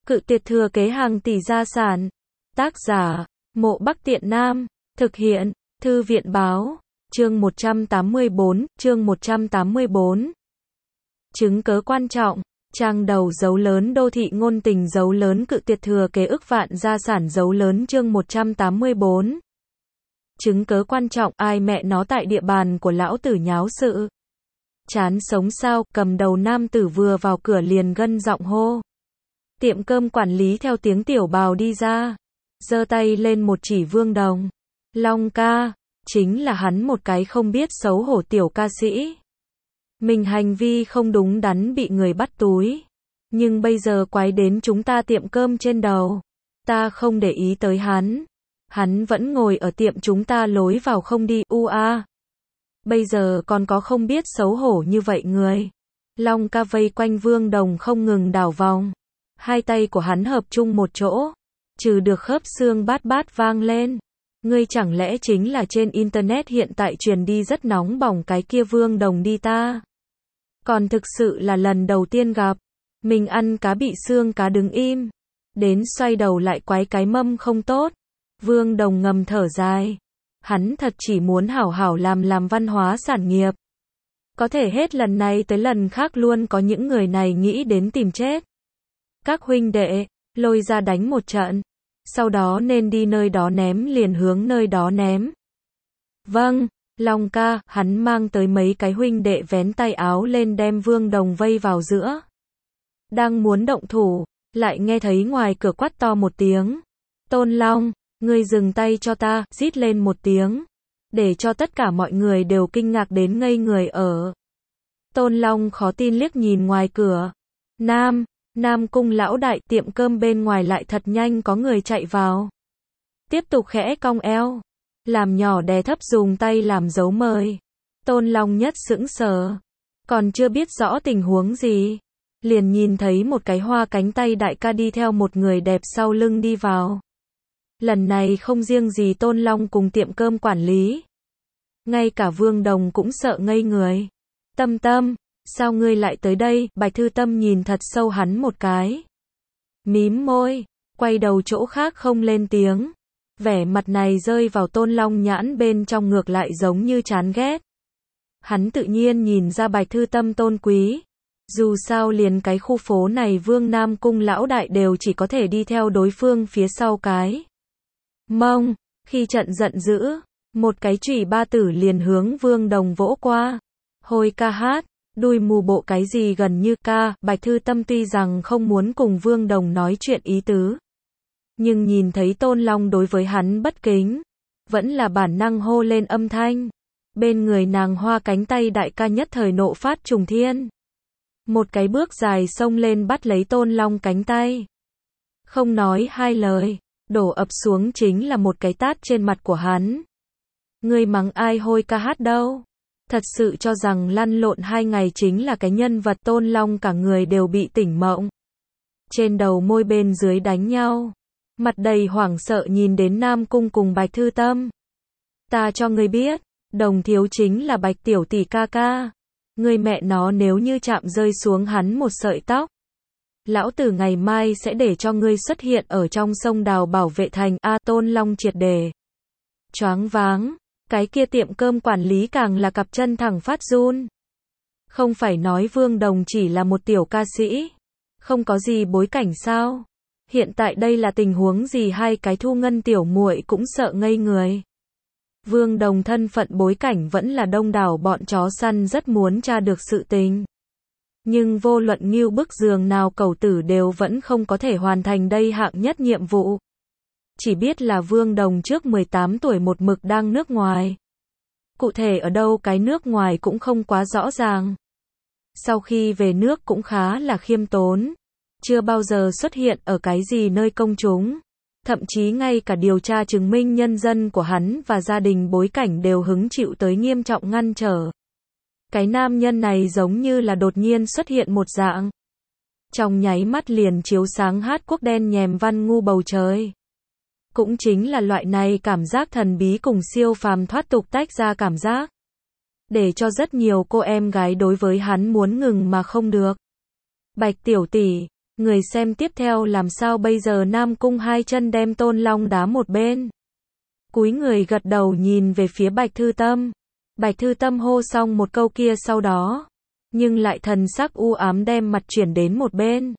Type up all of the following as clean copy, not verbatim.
Cự tuyệt thừa kế hàng tỷ gia sản. Tác giả, Mộ Bắc Tiện Nam. Thực hiện, Thư viện báo. Chương 184, chương 184. Chứng cớ quan trọng. Trang đầu dấu lớn đô thị ngôn tình dấu lớn cự tuyệt thừa kế ức vạn gia sản dấu lớn chương 184. Chứng cớ quan trọng, ai mẹ nó tại địa bàn của lão tử nháo sự. Chán sống sao, cầm đầu nam tử vừa vào cửa liền gân giọng hô. Tiệm cơm quản lý theo tiếng tiểu bào đi ra. Giơ tay lên một chỉ Vương Đồng. Long ca, chính là hắn một cái không biết xấu hổ tiểu ca sĩ. Mình hành vi không đúng đắn bị người bắt túi. Nhưng bây giờ quái đến chúng ta tiệm cơm trên đầu. Ta không để ý tới hắn. Hắn vẫn ngồi ở tiệm chúng ta lối vào không đi, Bây giờ còn có không biết xấu hổ như vậy người. Long ca vây quanh Vương Đồng không ngừng đảo vòng. Hai tay của hắn hợp chung một chỗ. Trừ được khớp xương bát bát vang lên. Ngươi chẳng lẽ chính là trên internet hiện tại truyền đi rất nóng bỏng cái kia Vương Đồng đi ta. Còn thực sự là lần đầu tiên gặp. Mình ăn cá bị xương cá đứng im. Đến xoay đầu lại quái cái mâm không tốt. Vương Đồng ngầm thở dài. Hắn thật chỉ muốn hảo hảo làm văn hóa sản nghiệp. Có thể hết lần này tới lần khác luôn có những người này nghĩ đến tìm chết. Các huynh đệ, lôi ra đánh một trận. Sau đó nên đi nơi đó ném liền hướng nơi đó ném. Vâng, Long ca, hắn mang tới mấy cái huynh đệ vén tay áo lên đem Vương Đồng vây vào giữa. Đang muốn động thủ, lại nghe thấy ngoài cửa quát to một tiếng. Tôn Long, ngươi dừng tay cho ta, rít lên một tiếng. Để cho tất cả mọi người đều kinh ngạc đến ngây người ở. Tôn Long khó tin liếc nhìn ngoài cửa. Nam cung lão đại, tiệm cơm bên ngoài lại thật nhanh có người chạy vào. Tiếp tục khẽ cong eo. Làm nhỏ đè thấp dùng tay làm dấu mời. Tôn Long nhất sững sờ. Còn chưa biết rõ tình huống gì. Liền nhìn thấy một cái hoa cánh tay đại ca đi theo một người đẹp sau lưng đi vào. Lần này không riêng gì Tôn Long cùng tiệm cơm quản lý. Ngay cả Vương Đồng cũng sợ ngây người. Tâm, sao ngươi lại tới đây? Bạch Thư Tâm nhìn thật sâu hắn một cái. Mím môi, quay đầu chỗ khác không lên tiếng. Vẻ mặt này rơi vào Tôn Long nhãn bên trong ngược lại giống như chán ghét. Hắn tự nhiên nhìn ra Bạch Thư Tâm tôn quý. Dù sao liền cái khu phố này Vương Nam cung lão đại đều chỉ có thể đi theo đối phương phía sau cái mông. Khi trận giận dữ, một cái chùy ba tử liền hướng Vương Đồng vỗ qua. Hồi ca hát, đùi mù bộ cái gì gần như ca. Bạch Thư Tâm tuy rằng không muốn cùng Vương Đồng nói chuyện ý tứ. Nhưng nhìn thấy Tôn Long đối với hắn bất kính. Vẫn là bản năng hô lên âm thanh. Bên người nàng hoa cánh tay đại ca nhất thời nộ phát trùng thiên. Một cái bước dài xông lên bắt lấy Tôn Long cánh tay. Không nói hai lời. Đổ ập xuống chính là một cái tát trên mặt của hắn. Ngươi mắng ai hôi ca hát đâu? Thật sự cho rằng lăn lộn 2 ngày chính là cái nhân vật. Tôn Long cả người đều bị tỉnh mộng. Trên đầu môi bên dưới đánh nhau. Mặt đầy hoảng sợ nhìn đến Nam Cung cùng Bạch Thư Tâm. Ta cho ngươi biết, Đồng thiếu chính là Bạch tiểu tỷ ca ca. Ngươi mẹ nó nếu như chạm rơi xuống hắn một sợi tóc. Lão tử ngày mai sẽ để cho ngươi xuất hiện ở trong sông Đào bảo vệ thành. Tôn Long triệt để choáng váng. Cái kia tiệm cơm quản lý càng là cặp chân thẳng phát run. Không phải nói Vương Đồng chỉ là một tiểu ca sĩ. Không có gì bối cảnh sao? Hiện tại đây là tình huống gì? Hai cái Thu Ngân tiểu muội cũng sợ ngây người. Vương Đồng thân phận bối cảnh vẫn là đông đảo bọn chó săn rất muốn tra được sự tình. Nhưng vô luận ngưu bức giường nào cẩu tử đều vẫn không có thể hoàn thành đây hạng nhất nhiệm vụ. Chỉ biết là Vương Đồng trước 18 tuổi một mực đang nước ngoài. Cụ thể ở đâu cái nước ngoài cũng không quá rõ ràng. Sau khi về nước cũng khá là khiêm tốn. Chưa bao giờ xuất hiện ở cái gì nơi công chúng. Thậm chí ngay cả điều tra chứng minh nhân dân của hắn và gia đình bối cảnh đều hứng chịu tới nghiêm trọng ngăn trở. Cái nam nhân này giống như là đột nhiên xuất hiện một dạng. Trong nháy mắt liền chiếu sáng hát quốc đen nhèm văn ngu bầu trời. Cũng chính là loại này cảm giác thần bí cùng siêu phàm thoát tục tách ra cảm giác. Để cho rất nhiều cô em gái đối với hắn muốn ngừng mà không được. Bạch tiểu tỷ, Người xem tiếp theo làm sao bây giờ? Nam Cung hai chân đem Tôn Long đá một bên. Cúi người gật đầu nhìn về phía Bạch Thư Tâm. Bạch Thư Tâm hô xong một câu kia sau đó, nhưng lại thần sắc u ám đem mặt chuyển đến một bên.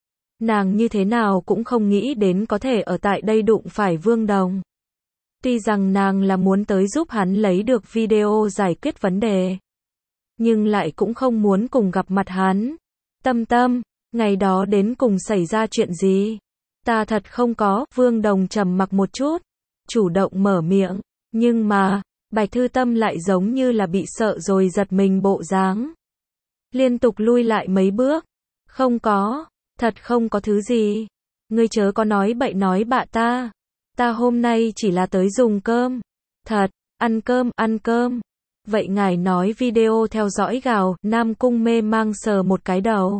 Nàng như thế nào cũng không nghĩ đến có thể ở tại đây đụng phải Vương Đồng. Tuy rằng nàng là muốn tới giúp hắn lấy được video giải quyết vấn đề, nhưng lại cũng không muốn cùng gặp mặt hắn. Tâm Tâm, ngày đó đến cùng xảy ra chuyện gì? Ta thật không có. Vương Đồng trầm mặc một chút, chủ động mở miệng, nhưng mà, Bạch Thư Tâm lại giống như là bị sợ rồi giật mình bộ dáng. Liên tục lui lại mấy bước. Không có, thật không có thứ gì. Ngươi chớ có nói bậy nói bạ ta. Ta hôm nay chỉ là tới dùng cơm. Thật, ăn cơm. Vậy ngài nói video theo dõi gào. Nam Cung mê mang sờ một cái đầu.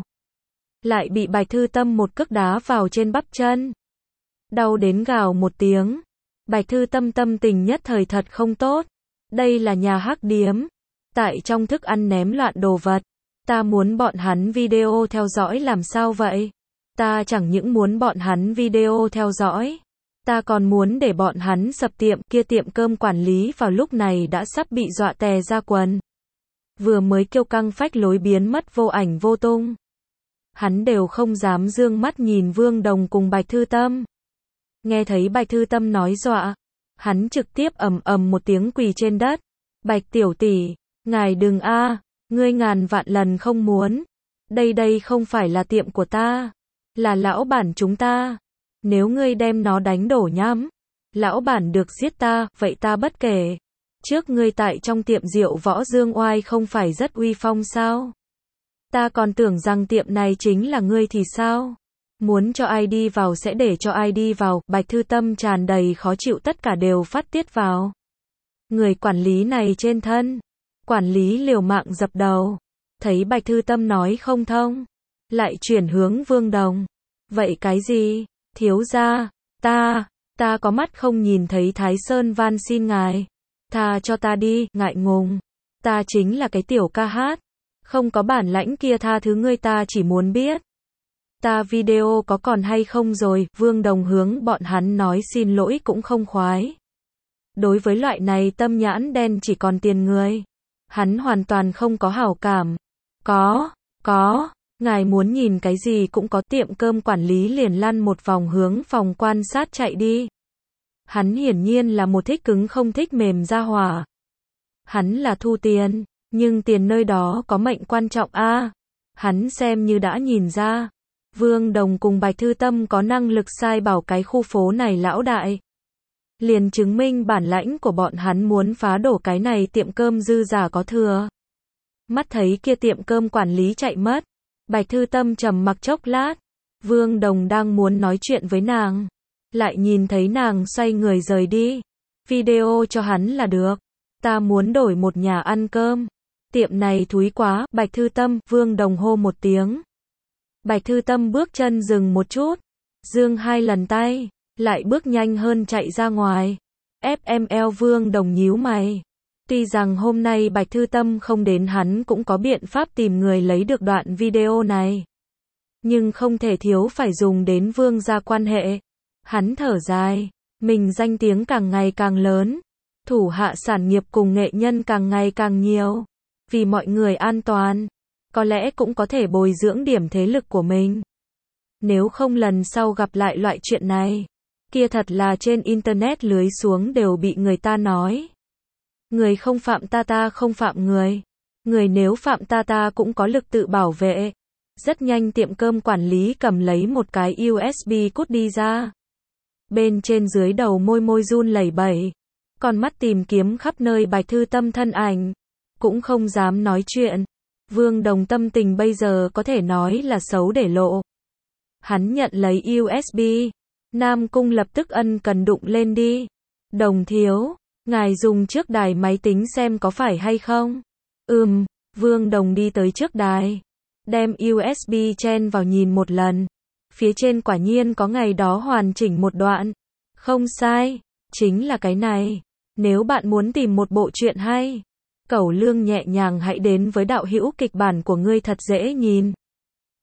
Lại bị Bạch Thư Tâm một cước đá vào trên bắp chân. Đau đến gào một tiếng. Bạch Thư Tâm tâm tình nhất thời thật không tốt. Đây là nhà hắc điếm. Tại trong thức ăn ném loạn đồ vật. Ta muốn bọn hắn video theo dõi làm sao vậy? Ta chẳng những muốn bọn hắn video theo dõi. Ta còn muốn để bọn hắn sập tiệm. Kia tiệm cơm quản lý vào lúc này đã sắp bị dọa tè ra quần. Vừa mới kiêu căng phách lối biến mất vô ảnh vô tung. Hắn đều không dám dương mắt nhìn Vương Đồng cùng Bạch Thư Tâm. Nghe thấy Bạch Thư Tâm nói dọa, hắn trực tiếp ầm ầm một tiếng quỳ trên đất. Bạch tiểu tỷ, ngài đừng a, ngươi ngàn vạn lần không muốn. Đây không phải là tiệm của ta, là lão bản chúng ta. Nếu ngươi đem nó đánh đổ nhám, lão bản được giết ta, vậy ta bất kể. Trước ngươi tại trong tiệm rượu Võ Dương Oai không phải rất uy phong sao? Ta còn tưởng rằng tiệm này chính là ngươi thì sao? Muốn cho ai đi vào sẽ để cho ai đi vào. Bạch Thư Tâm tràn đầy khó chịu, tất cả đều phát tiết vào người quản lý này trên thân. Quản lý liều mạng dập đầu. Thấy Bạch Thư Tâm nói không thông, lại chuyển hướng Vương Đồng. Vậy cái gì? Thiếu gia, ta có mắt không nhìn thấy Thái Sơn van xin ngài. Tha cho ta đi, ngại ngùng. Ta chính là cái tiểu ca hát. Không có bản lãnh kia, tha thứ ngươi, ta chỉ muốn biết. Ta video có còn hay không rồi? Vương Đồng hướng bọn hắn nói xin lỗi cũng không khoái. Đối với loại này tâm nhãn đen chỉ còn tiền người, hắn hoàn toàn không có hảo cảm. Có, ngài muốn nhìn cái gì cũng có. Tiệm cơm quản lý liền lăn một vòng hướng phòng quan sát chạy đi. Hắn hiển nhiên là một thích cứng không thích mềm gia hỏa. Hắn là thu tiền, nhưng tiền nơi đó có mệnh quan trọng a. Hắn xem như đã nhìn ra. Vương Đồng cùng Bạch Thư Tâm có năng lực sai bảo cái khu phố này lão đại. Liền chứng minh bản lãnh của bọn hắn muốn phá đổ cái này tiệm cơm dư giả có thừa. Mắt thấy kia tiệm cơm quản lý chạy mất, Bạch Thư Tâm trầm mặc chốc lát. Vương Đồng đang muốn nói chuyện với nàng, lại nhìn thấy nàng xoay người rời đi. Video cho hắn là được. Ta muốn đổi một nhà ăn cơm. Tiệm này thúi quá. Bạch Thư Tâm, Vương Đồng hô một tiếng. Bạch Thư Tâm bước chân dừng một chút, giương hai lần tay, lại bước nhanh hơn chạy ra ngoài. FML. Vương Đồng nhíu mày. Tuy rằng hôm nay Bạch Thư Tâm không đến, hắn cũng có biện pháp tìm người lấy được đoạn video này. Nhưng không thể thiếu phải dùng đến Vương gia quan hệ. Hắn thở dài, mình danh tiếng càng ngày càng lớn, thủ hạ sản nghiệp cùng nghệ nhân càng ngày càng nhiều. Vì mọi người an toàn, có lẽ cũng có thể bồi dưỡng điểm thế lực của mình. Nếu không lần sau gặp lại loại chuyện này, kia thật là trên internet lưới xuống đều bị người ta nói. Người không phạm ta, ta không phạm người. Người nếu phạm ta, ta cũng có lực tự bảo vệ. Rất nhanh tiệm cơm quản lý cầm lấy một cái USB cút đi ra. Bên trên dưới đầu môi run lẩy bẩy. Con mắt tìm kiếm khắp nơi Bạch Thư Tâm thân ảnh. Cũng không dám nói chuyện. Vương Đồng tâm tình bây giờ có thể nói là xấu để lộ. Hắn nhận lấy USB. Nam Cung lập tức ân cần đụng lên đi. Đồng thiếu, ngài dùng trước đài máy tính xem có phải hay không? Vương Đồng đi tới trước đài. Đem USB chen vào nhìn một lần. Phía trên quả nhiên có ngày đó hoàn chỉnh một đoạn. Không sai, chính là cái này. Nếu bạn muốn tìm một bộ truyện hay, cẩu lương nhẹ nhàng, hãy đến với đạo hữu kịch bản của ngươi thật dễ nhìn.